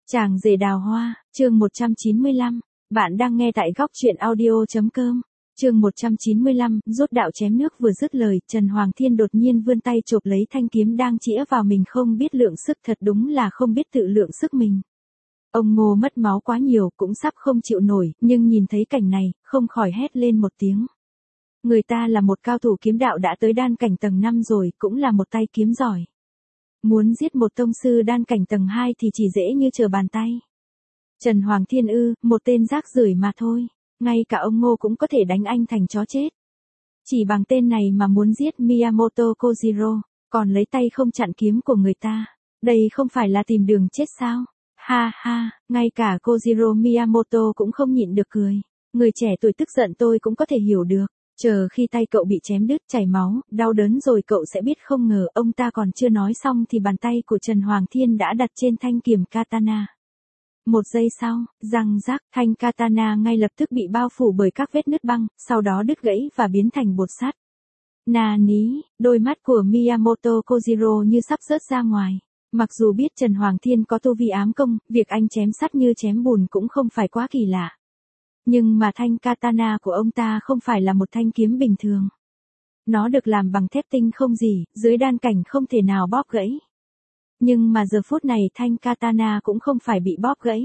Chàng rể đào hoa, chương 195. Bạn đang nghe tại góc truyện audio.com. Chương 195, rút đạo chém nước vừa dứt lời, Trần Hoàng Thiên đột nhiên vươn tay chộp lấy thanh kiếm đang chĩa vào mình, không biết lượng sức, thật đúng là không biết tự lượng sức mình. Ông Ngô mất máu quá nhiều, cũng sắp không chịu nổi, nhưng nhìn thấy cảnh này, không khỏi hét lên một tiếng. Người ta là một cao thủ kiếm đạo đã tới đan cảnh tầng 5 rồi, cũng là một tay kiếm giỏi. Muốn giết một tông sư đan cảnh tầng 2 thì chỉ dễ như trở bàn tay. Trần Hoàng Thiên một tên rác rưởi mà thôi, ngay cả ông Ngô cũng có thể đánh anh thành chó chết. Chỉ bằng tên này mà muốn giết Miyamoto Kojiro, còn lấy tay không chặn kiếm của người ta, đây không phải là tìm đường chết sao? Ha ha, ngay cả Kojiro Miyamoto cũng không nhịn được cười. Người trẻ tuổi tức giận tôi cũng có thể hiểu được. Chờ khi tay cậu bị chém đứt chảy máu, đau đớn rồi cậu sẽ biết. Không ngờ ông ta còn chưa nói xong thì bàn tay của Trần Hoàng Thiên đã đặt trên thanh kiếm katana. Một giây sau, răng rác, thanh katana ngay lập tức bị bao phủ bởi các vết nứt băng, sau đó đứt gãy và biến thành bột sắt. Nani, đôi mắt của Miyamoto Kojiro như sắp rớt ra ngoài. Mặc dù biết Trần Hoàng Thiên có tu vi ám công, việc anh chém sắt như chém bùn cũng không phải quá kỳ lạ. Nhưng mà thanh katana của ông ta không phải là một thanh kiếm bình thường. Nó được làm bằng thép tinh không gì, dưới đan cảnh không thể nào bóp gãy. Nhưng mà giờ phút này thanh katana cũng không phải bị bóp gãy.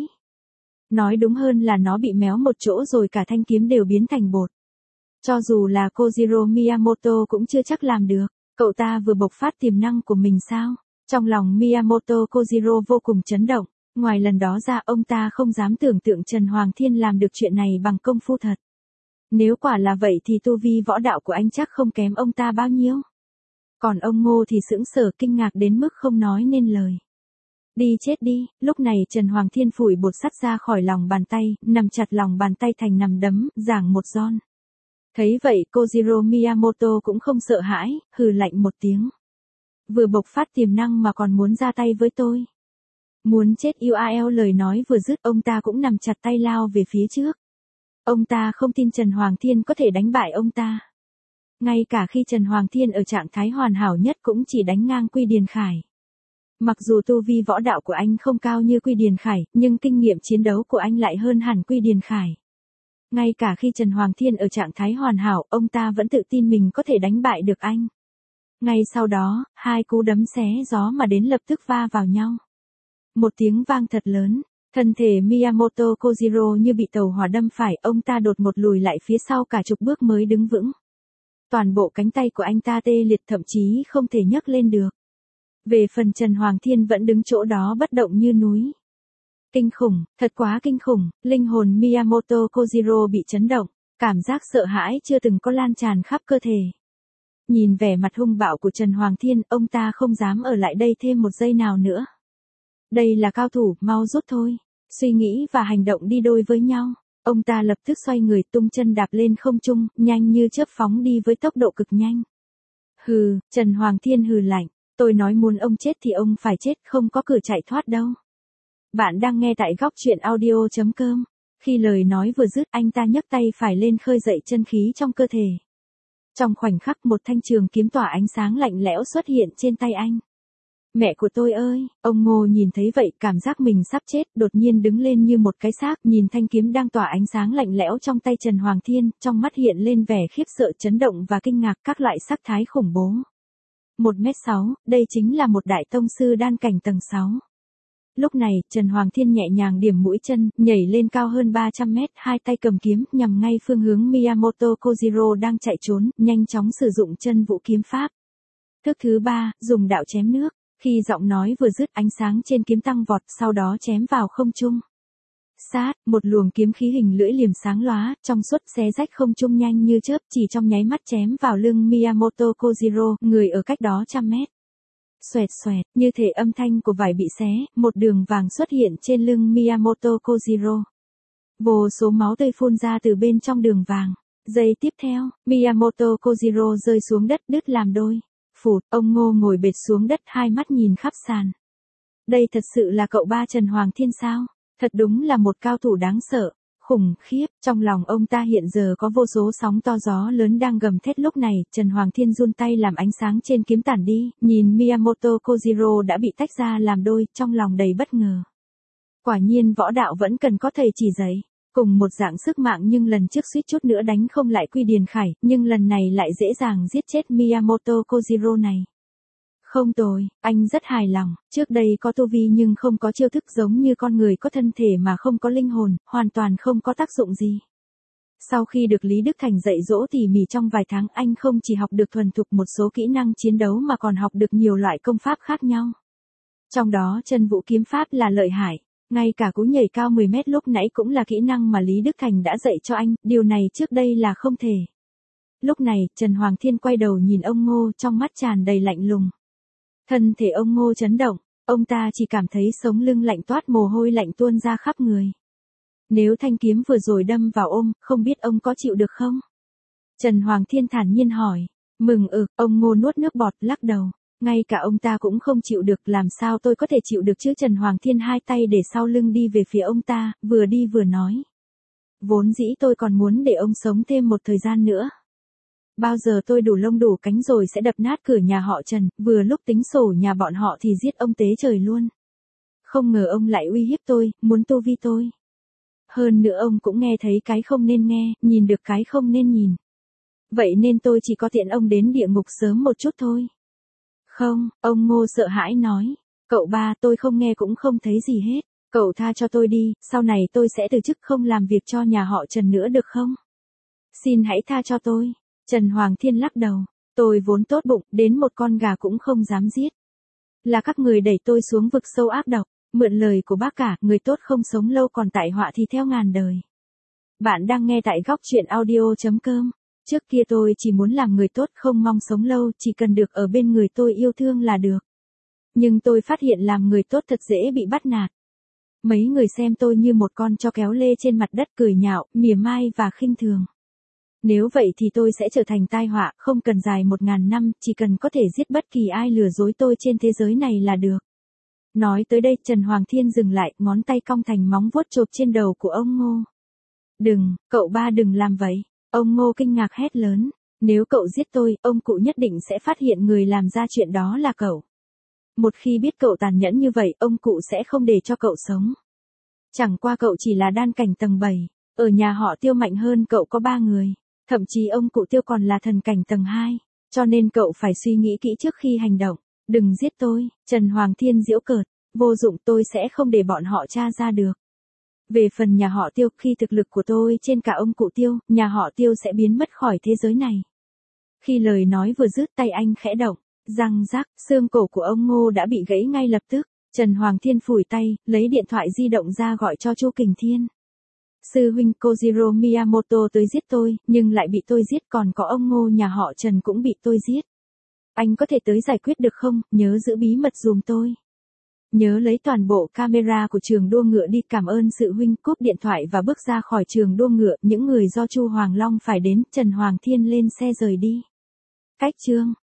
Nói đúng hơn là nó bị méo một chỗ rồi cả thanh kiếm đều biến thành bột. Cho dù là Kojiro Miyamoto cũng chưa chắc làm được. Cậu ta vừa bộc phát tiềm năng của mình sao? Trong lòng Miyamoto Kojiro vô cùng chấn động. Ngoài lần đó ra ông ta không dám tưởng tượng Trần Hoàng Thiên làm được chuyện này bằng công phu thật. Nếu quả là vậy thì tu vi võ đạo của anh chắc không kém ông ta bao nhiêu. Còn ông Ngô thì sững sờ kinh ngạc đến mức không nói nên lời. Đi chết đi, lúc này Trần Hoàng Thiên phủi bột sắt ra khỏi lòng bàn tay, nằm chặt lòng bàn tay thành nằm đấm, giảng một giòn. Thấy vậy Kojiro Miyamoto cũng không sợ hãi, hừ lạnh một tiếng. Vừa bộc phát tiềm năng mà còn muốn ra tay với tôi. Muốn chết UAL, lời nói vừa dứt ông ta cũng nằm chặt tay lao về phía trước. Ông ta không tin Trần Hoàng Thiên có thể đánh bại ông ta. Ngay cả khi Trần Hoàng Thiên ở trạng thái hoàn hảo nhất cũng chỉ đánh ngang Quy Điền Khải. Mặc dù tu vi võ đạo của anh không cao như Quy Điền Khải, nhưng kinh nghiệm chiến đấu của anh lại hơn hẳn Quy Điền Khải. Ngay cả khi Trần Hoàng Thiên ở trạng thái hoàn hảo, ông ta vẫn tự tin mình có thể đánh bại được anh. Ngay sau đó, hai cú đấm xé gió mà đến lập tức va vào nhau. Một tiếng vang thật lớn, thân thể Miyamoto Kojiro như bị tàu hỏa đâm phải, ông ta đột ngột lùi lại phía sau cả chục bước mới đứng vững. Toàn bộ cánh tay của anh ta tê liệt, thậm chí không thể nhấc lên được. Về phần Trần Hoàng Thiên vẫn đứng chỗ đó bất động như núi. Kinh khủng, thật quá kinh khủng, linh hồn Miyamoto Kojiro bị chấn động, cảm giác sợ hãi chưa từng có lan tràn khắp cơ thể. Nhìn vẻ mặt hung bạo của Trần Hoàng Thiên, ông ta không dám ở lại đây thêm một giây nào nữa. Đây là cao thủ, mau rút thôi. Suy nghĩ và hành động đi đôi với nhau. Ông ta lập tức xoay người tung chân đạp lên không trung, nhanh như chớp phóng đi với tốc độ cực nhanh. Hừ, Trần Hoàng Thiên hừ lạnh. Tôi nói muốn ông chết thì ông phải chết, không có cửa chạy thoát đâu. Bạn đang nghe tại góc truyện audio.com. Khi lời nói vừa dứt, anh ta nhấc tay phải lên khơi dậy chân khí trong cơ thể. Trong khoảnh khắc một thanh trường kiếm tỏa ánh sáng lạnh lẽo xuất hiện trên tay anh. Mẹ của tôi ơi, ông Ngô nhìn thấy vậy cảm giác mình sắp chết, đột nhiên đứng lên như một cái xác, nhìn thanh kiếm đang tỏa ánh sáng lạnh lẽo trong tay Trần Hoàng Thiên, trong mắt hiện lên vẻ khiếp sợ, chấn động và kinh ngạc, các loại sắc thái khủng bố. 1m6, đây chính là một đại tông sư đan cảnh tầng 6. Lúc này, Trần Hoàng Thiên nhẹ nhàng điểm mũi chân, nhảy lên cao hơn 300 mét, hai tay cầm kiếm, nhằm ngay phương hướng Miyamoto Kojiro đang chạy trốn, nhanh chóng sử dụng chân vũ kiếm pháp. Thức thứ 3, dùng đạo chém nước. Khi giọng nói vừa dứt, ánh sáng trên kiếm tăng vọt, sau đó chém vào không trung. Sát, một luồng kiếm khí hình lưỡi liềm sáng lóa, trong suốt xé rách không trung nhanh như chớp, chỉ trong nháy mắt chém vào lưng Miyamoto Kojiro, người ở cách đó trăm mét. Xoẹt xoẹt, như thể âm thanh của vải bị xé, một đường vàng xuất hiện trên lưng Miyamoto Kojiro. Vô số máu tươi phun ra từ bên trong đường vàng. Giây tiếp theo, Miyamoto Kojiro rơi xuống đất đứt làm đôi. Phụt, ông Ngô ngồi bệt xuống đất, hai mắt nhìn khắp sàn. Đây thật sự là cậu ba Trần Hoàng Thiên sao? Thật đúng là một cao thủ đáng sợ, khủng khiếp. Trong lòng ông ta hiện giờ có vô số sóng to gió lớn đang gầm thét. Lúc này, Trần Hoàng Thiên run tay làm ánh sáng trên kiếm tản đi, nhìn Miyamoto Kojiro đã bị tách ra làm đôi, trong lòng đầy bất ngờ. Quả nhiên võ đạo vẫn cần có thầy chỉ dạy. Cùng một dạng sức mạng nhưng lần trước suýt chút nữa đánh không lại Quy Điền Khải, nhưng lần này lại dễ dàng giết chết Miyamoto Kojiro này. Không tồi, anh rất hài lòng, trước đây có tu vi nhưng không có chiêu thức, giống như con người có thân thể mà không có linh hồn, hoàn toàn không có tác dụng gì. Sau khi được Lý Đức Thành dạy dỗ tỉ mỉ trong vài tháng, anh không chỉ học được thuần thục một số kỹ năng chiến đấu mà còn học được nhiều loại công pháp khác nhau. Trong đó chân vũ kiếm pháp là lợi hại, ngay cả cú nhảy cao 10 mét lúc nãy cũng là kỹ năng mà Lý Đức Thành đã dạy cho anh, điều này trước đây là không thể. Lúc này, Trần Hoàng Thiên quay đầu nhìn ông Ngô, trong mắt tràn đầy lạnh lùng. Thân thể ông Ngô chấn động, ông ta chỉ cảm thấy sống lưng lạnh toát, mồ hôi lạnh tuôn ra khắp người. Nếu thanh kiếm vừa rồi đâm vào không biết ông có chịu được không? Trần Hoàng Thiên thản nhiên hỏi. Ông Ngô nuốt nước bọt, lắc đầu. Ngay cả ông ta cũng không chịu được, làm sao tôi có thể chịu được chứ? Trần Hoàng Thiên hai tay để sau lưng đi về phía ông ta, vừa đi vừa nói. Vốn dĩ tôi còn muốn để ông sống thêm một thời gian nữa. Bao giờ tôi đủ lông đủ cánh rồi sẽ đập nát cửa nhà họ Trần, vừa lúc tính sổ nhà bọn họ thì giết ông tế trời luôn. Không ngờ ông lại uy hiếp tôi, muốn tu vi tôi. Hơn nữa ông cũng nghe thấy cái không nên nghe, nhìn được cái không nên nhìn. Vậy nên tôi chỉ có tiện ông đến địa ngục sớm một chút thôi. Không, ông Ngô sợ hãi nói. Cậu ba, tôi không nghe cũng không thấy gì hết. Cậu tha cho tôi đi, sau này tôi sẽ từ chức không làm việc cho nhà họ Trần nữa được không? Xin hãy tha cho tôi. Trần Hoàng Thiên lắc đầu. Tôi vốn tốt bụng, đến một con gà cũng không dám giết. Là các người đẩy tôi xuống vực sâu ác độc. Mượn lời của bác cả, người tốt không sống lâu còn tại họa thì theo ngàn đời. Bạn đang nghe tại góc truyện audio.com. Trước kia tôi chỉ muốn làm người tốt, không mong sống lâu, chỉ cần được ở bên người tôi yêu thương là được. Nhưng tôi phát hiện làm người tốt thật dễ bị bắt nạt. Mấy người xem tôi như một con chó kéo lê trên mặt đất, cười nhạo, mỉa mai và khinh thường. Nếu vậy thì tôi sẽ trở thành tai họa, không cần dài 1000 năm, chỉ cần có thể giết bất kỳ ai lừa dối tôi trên thế giới này là được. Nói tới đây, Trần Hoàng Thiên dừng lại, ngón tay cong thành móng vuốt chộp trên đầu của ông Ngô. Đừng, cậu ba đừng làm vậy. Ông Ngô kinh ngạc hét lớn. Nếu cậu giết tôi, ông cụ nhất định sẽ phát hiện người làm ra chuyện đó là cậu. Một khi biết cậu tàn nhẫn như vậy, ông cụ sẽ không để cho cậu sống. Chẳng qua cậu chỉ là đan cảnh tầng 7. Ở nhà họ Tiêu mạnh hơn cậu có 3 người. Thậm chí ông cụ Tiêu còn là thần cảnh tầng 2. Cho nên cậu phải suy nghĩ kỹ trước khi hành động. Đừng giết tôi, Trần Hoàng Thiên giễu cợt. Vô dụng, tôi sẽ không để bọn họ tra ra được. Về phần nhà họ Tiêu, khi thực lực của tôi trên cả ông cụ Tiêu, nhà họ Tiêu sẽ biến mất khỏi thế giới này. Khi lời nói vừa dứt, tay anh khẽ động, răng rắc, xương cổ của ông Ngô đã bị gãy ngay lập tức. Trần Hoàng Thiên phủi tay, lấy điện thoại di động ra gọi cho Chu Kình Thiên. Sư huynh, Kojiro Miyamoto tới giết tôi, nhưng lại bị tôi giết, còn có ông Ngô nhà họ Trần cũng bị tôi giết. Anh có thể tới giải quyết được không, nhớ giữ bí mật giùm tôi. Nhớ lấy toàn bộ camera của trường đua ngựa đi, cảm ơn sự huynh. Cúp điện thoại và bước ra khỏi trường đua ngựa, những người do Chu Hoàng Long phải đến, Trần Hoàng Thiên lên xe rời đi. Cách chương